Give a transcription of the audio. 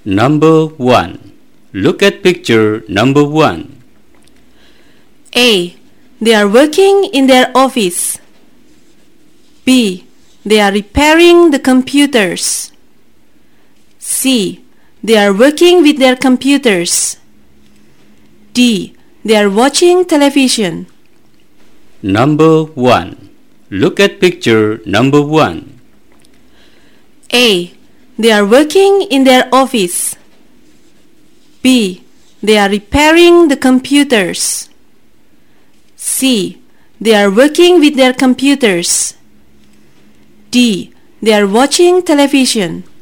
Number 1. Look at picture number 1. A. They are working in their office. B. They are repairing the computers. C. They are working with their computers. D. They are watching television. Number 1. Look at picture number 1. A. They are working in their office. B. They are repairing the computers. C. They are working with their computers. D. They are watching television.